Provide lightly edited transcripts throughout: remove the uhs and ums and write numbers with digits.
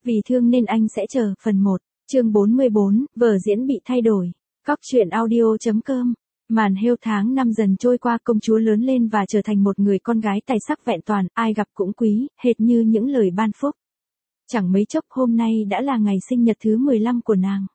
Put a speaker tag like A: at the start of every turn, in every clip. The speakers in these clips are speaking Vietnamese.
A: vì thương nên anh sẽ chờ, phần 1, chương 44, vở diễn bị thay đổi. Cóc truyện audio.com. Màn hêu tháng năm dần trôi qua, công chúa lớn lên và trở thành một người con gái tài sắc vẹn toàn, ai gặp cũng quý, hệt như những lời ban phúc. Chẳng mấy chốc hôm nay đã là ngày sinh nhật thứ 15 của nàng.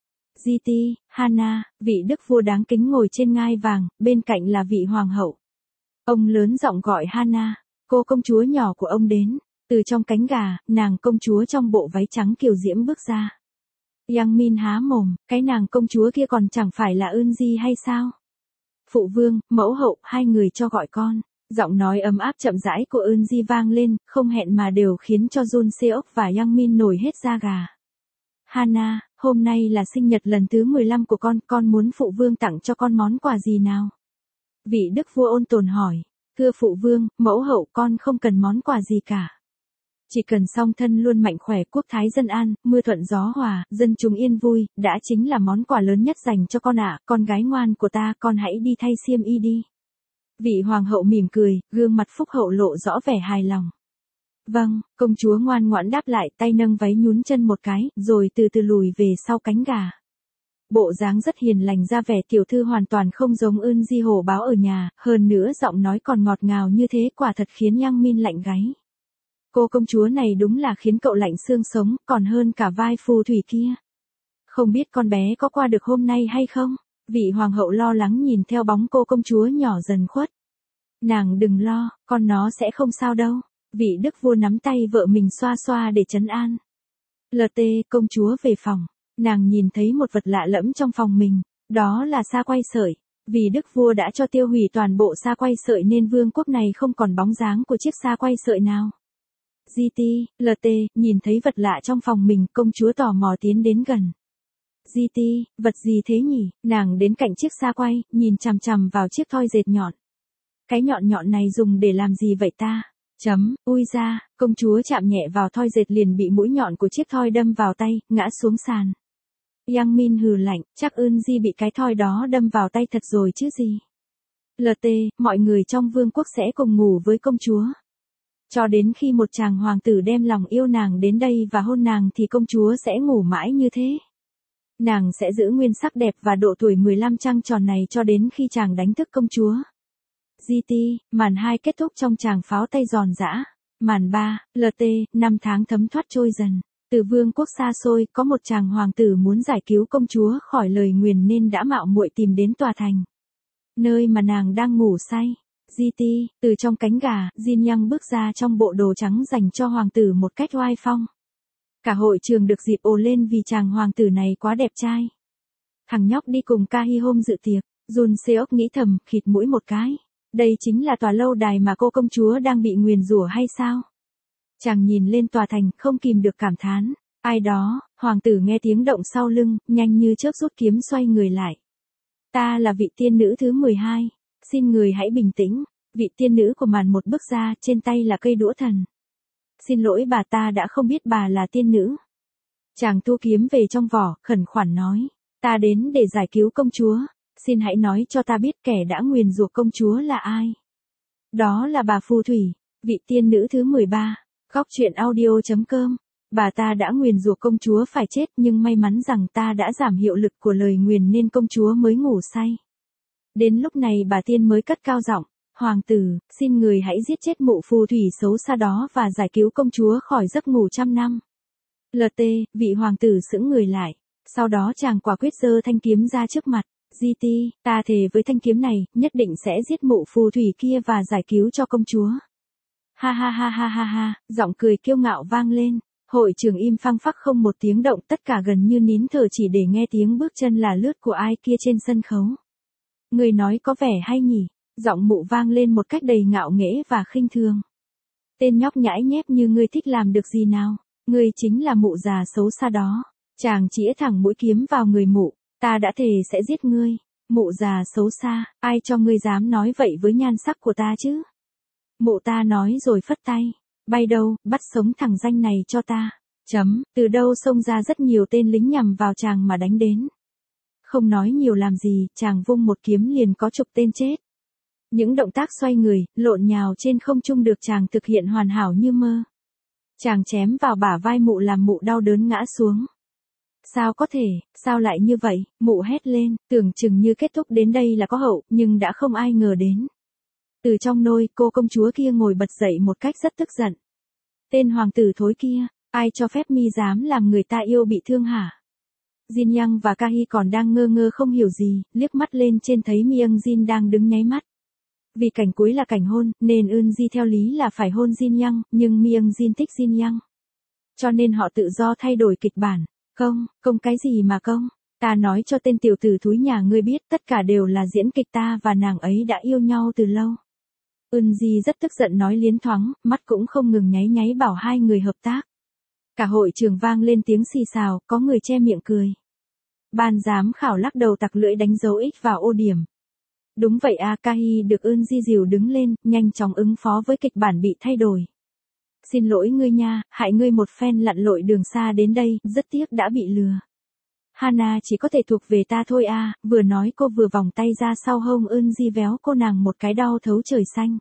A: GT, Hana, vị đức vua đáng kính ngồi trên ngai vàng, bên cạnh là vị hoàng hậu. Ông lớn giọng gọi Hana, cô công chúa nhỏ của ông đến. Từ trong cánh gà, nàng công chúa trong bộ váy trắng kiều diễm bước ra. Yang Min há mồm, cái nàng công chúa kia còn chẳng phải là Eunji hay sao? Phụ vương, mẫu hậu, hai người cho gọi con. Giọng nói ấm áp chậm rãi của Eunji vang lên, không hẹn mà đều khiến cho Jun Seok và Yang Min nổi hết da gà. Hana, hôm nay là sinh nhật lần thứ 15 của con muốn phụ vương tặng cho con món quà gì nào? Vị đức vua ôn tồn hỏi, thưa phụ vương, mẫu hậu, con không cần món quà gì cả. Chỉ cần song thân luôn mạnh khỏe, quốc thái dân an, mưa thuận gió hòa, dân chúng yên vui, đã chính là món quà lớn nhất dành cho con ạ. Con gái ngoan của ta, con hãy đi thay xiêm y đi. Vị hoàng hậu mỉm cười, gương mặt phúc hậu lộ rõ vẻ hài lòng. Vâng, công chúa ngoan ngoãn đáp lại, tay nâng váy nhún chân một cái, rồi từ từ lùi về sau cánh gà. Bộ dáng rất hiền lành, ra vẻ tiểu thư hoàn toàn không giống Eunji hổ báo ở nhà, hơn nữa giọng nói còn ngọt ngào như thế, quả thật khiến Yang Min lạnh gáy. Cô công chúa này đúng là khiến cậu lạnh xương sống, còn hơn cả vai phù thủy kia. Không biết con bé có qua được hôm nay hay không? Vị hoàng hậu lo lắng nhìn theo bóng cô công chúa nhỏ dần khuất. Nàng đừng lo, con nó sẽ không sao đâu. Vị đức vua nắm tay vợ mình xoa xoa để trấn an. LT, công chúa về phòng. Nàng nhìn thấy một vật lạ lẫm trong phòng mình, đó là sa quay sợi. Vì đức vua đã cho tiêu hủy toàn bộ sa quay sợi nên vương quốc này không còn bóng dáng của chiếc sa quay sợi nào. GT, LT, nhìn thấy vật lạ trong phòng mình, công chúa tò mò tiến đến gần. GT, vật gì thế nhỉ? Nàng đến cạnh chiếc sa quay, nhìn chằm chằm vào chiếc thoi dệt nhọn. Cái nhọn nhọn này dùng để làm gì vậy ta? Ui ra, công chúa chạm nhẹ vào thoi dệt liền bị mũi nhọn của chiếc thoi đâm vào tay, ngã xuống sàn. Yang Min hừ lạnh, chắc Eunji bị cái thoi đó đâm vào tay thật rồi chứ gì. LT, mọi người trong vương quốc sẽ cùng ngủ với công chúa. Cho đến khi một chàng hoàng tử đem lòng yêu nàng đến đây và hôn nàng thì công chúa sẽ ngủ mãi như thế. Nàng sẽ giữ nguyên sắc đẹp và độ tuổi 15 trăng tròn này cho đến khi chàng đánh thức công chúa. GT, màn 2 kết thúc trong tràng pháo tay giòn giã. Màn 3, LT, năm tháng thấm thoát trôi dần. Từ vương quốc xa xôi, có một chàng hoàng tử muốn giải cứu công chúa khỏi lời nguyền nên đã mạo muội tìm đến tòa thành, nơi mà nàng đang ngủ say. GT, từ trong cánh gà, Jin Yang bước ra trong bộ đồ trắng dành cho hoàng tử một cách oai phong. Cả hội trường được dịp ồ lên vì chàng hoàng tử này quá đẹp trai. Thằng nhóc đi cùng Ka Hi Hom dự tiệc, Jun Seok nghĩ thầm, khịt mũi một cái. Đây chính là tòa lâu đài mà cô công chúa đang bị nguyền rủa hay sao? Chàng nhìn lên tòa thành, không kìm được cảm thán. Ai đó? Hoàng tử nghe tiếng động sau lưng, nhanh như chớp rút kiếm xoay người lại. Ta là vị tiên nữ thứ 12. Xin người hãy bình tĩnh. Vị tiên nữ của màn một bước ra, trên tay là cây đũa thần. Xin lỗi bà, ta đã không biết bà là tiên nữ. Chàng thu kiếm về trong vỏ, khẩn khoản nói. Ta đến để giải cứu công chúa. Xin hãy nói cho ta biết kẻ đã nguyền rủa công chúa là ai. Đó là bà phù thủy, vị tiên nữ thứ 13. Cóc truyện audio.com. Bà ta đã nguyền rủa công chúa phải chết, nhưng may mắn rằng ta đã giảm hiệu lực của lời nguyền nên công chúa mới ngủ say. Đến lúc này bà tiên mới cất cao giọng. Hoàng tử, xin người hãy giết chết mụ phù thủy xấu xa đó và giải cứu công chúa khỏi giấc ngủ trăm năm. LT, vị hoàng tử sững người lại. Sau đó chàng quả quyết giơ thanh kiếm ra trước mặt. GT, ta thề với thanh kiếm này, nhất định sẽ giết mụ phù thủy kia và giải cứu cho công chúa. Ha ha ha ha ha ha, giọng cười kiêu ngạo vang lên. Hội trường im phăng phắc không một tiếng động, tất cả gần như nín thở chỉ để nghe tiếng bước chân là lướt của ai kia trên sân khấu. Người nói có vẻ hay nhỉ? Giọng mụ vang lên một cách đầy ngạo nghễ và khinh thường. Tên nhóc nhãi nhép như ngươi thích làm được gì nào? Ngươi chính là mụ già xấu xa đó. Chàng chĩa thẳng mũi kiếm vào người mụ. Ta đã thề sẽ giết ngươi. Mụ già xấu xa, ai cho ngươi dám nói vậy với nhan sắc của ta chứ? Mụ ta nói rồi phất tay. Bay đâu, bắt sống thằng danh này cho ta. Từ đâu xông ra rất nhiều tên lính nhằm vào chàng mà đánh đến. Không nói nhiều làm gì, chàng vung một kiếm liền có chục tên chết. Những động tác xoay người, lộn nhào trên không trung được chàng thực hiện hoàn hảo như mơ. Chàng chém vào bả vai mụ làm mụ đau đớn ngã xuống. Sao có thể, sao lại như vậy, mụ hét lên, tưởng chừng như kết thúc đến đây là có hậu, nhưng đã không ai ngờ đến. Từ trong nôi, cô công chúa kia ngồi bật dậy một cách rất tức giận. Tên hoàng tử thối kia, ai cho phép mi dám làm người ta yêu bị thương hả? Jin Young và Kahi còn đang ngơ ngơ không hiểu gì, liếc mắt lên trên thấy Myung Jin đang đứng nháy mắt. Vì cảnh cuối là cảnh hôn, nên Eun Ji theo lý là phải hôn Jin Young, nhưng Myung Jin thích Jin Young. Cho nên họ tự do thay đổi kịch bản. Công cái gì mà công? Ta nói cho tên tiểu tử thúi nhà ngươi biết tất cả đều là diễn kịch, ta và nàng ấy đã yêu nhau từ lâu. Eun Ji rất tức giận nói liến thoáng, mắt cũng không ngừng nháy nháy bảo hai người hợp tác. Cả hội trường vang lên tiếng xì xào, có người che miệng cười. Ban giám khảo lắc đầu tặc lưỡi đánh dấu X vào ô điểm. Đúng vậy à, Kahi được Eun Ji dìu đứng lên, nhanh chóng ứng phó với kịch bản bị thay đổi. Xin lỗi ngươi nha, hại ngươi một phen lặn lội đường xa đến đây, rất tiếc đã bị lừa. Hana chỉ có thể thuộc về ta thôi à, vừa nói cô vừa vòng tay ra sau hông Eun Ji véo cô nàng một cái đau thấu trời xanh.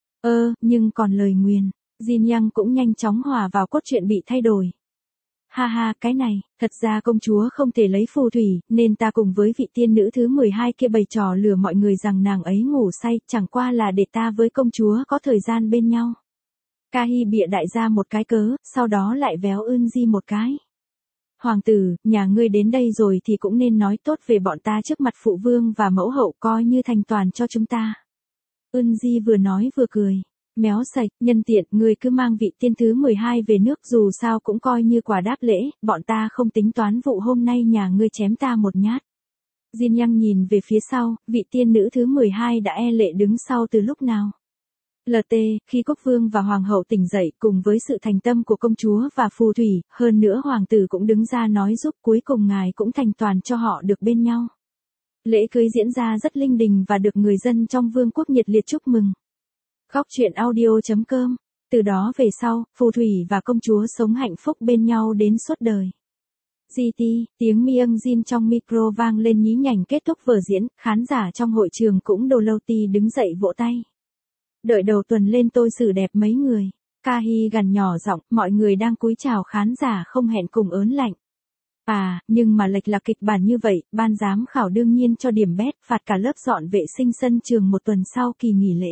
A: Nhưng còn lời nguyền, Jin Young cũng nhanh chóng hòa vào cốt truyện bị thay đổi. Ha ha, cái này, thật ra công chúa không thể lấy phù thủy, nên ta cùng với vị tiên nữ thứ 12 kia bày trò lừa mọi người rằng nàng ấy ngủ say, chẳng qua là để ta với công chúa có thời gian bên nhau. Kahi bịa đại ra một cái cớ, sau đó lại véo Eun Ji một cái. Hoàng tử, nhà ngươi đến đây rồi thì cũng nên nói tốt về bọn ta trước mặt phụ vương và mẫu hậu, coi như thành toàn cho chúng ta. Eun Ji vừa nói vừa cười. Méo sạch, nhân tiện, ngươi cứ mang vị tiên thứ 12 về nước, dù sao cũng coi như quà đáp lễ, bọn ta không tính toán vụ hôm nay nhà ngươi chém ta một nhát. Jin Young nhìn về phía sau, vị tiên nữ thứ 12 đã e lệ đứng sau từ lúc nào. LT, khi quốc vương và hoàng hậu tỉnh dậy cùng với sự thành tâm của công chúa và phù thủy, hơn nữa hoàng tử cũng đứng ra nói giúp, cuối cùng ngài cũng thành toàn cho họ được bên nhau. Lễ cưới diễn ra rất linh đình và được người dân trong vương quốc nhiệt liệt chúc mừng. Góc truyện audio.com. Từ đó về sau, phù thủy và công chúa sống hạnh phúc bên nhau đến suốt đời. GT, tiếng Myung Jin trong micro vang lên nhí nhảnh kết thúc vở diễn, khán giả trong hội trường cũng đồ lâu ti đứng dậy vỗ tay. Đợi đầu tuần lên tôi xử đẹp mấy người. Kahi gằn nhỏ giọng, mọi người đang cúi chào khán giả không hẹn cùng ớn lạnh. Nhưng mà lệch lạc kịch bản như vậy, ban giám khảo đương nhiên cho điểm bét, phạt cả lớp dọn vệ sinh sân trường một tuần sau kỳ nghỉ lễ.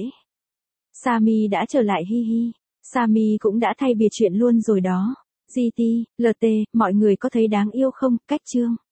A: Sami đã trở lại hi hi. Sami cũng đã thay bìa chuyện luôn rồi đó. GT, LT, mọi người có thấy đáng yêu không? Cách chương.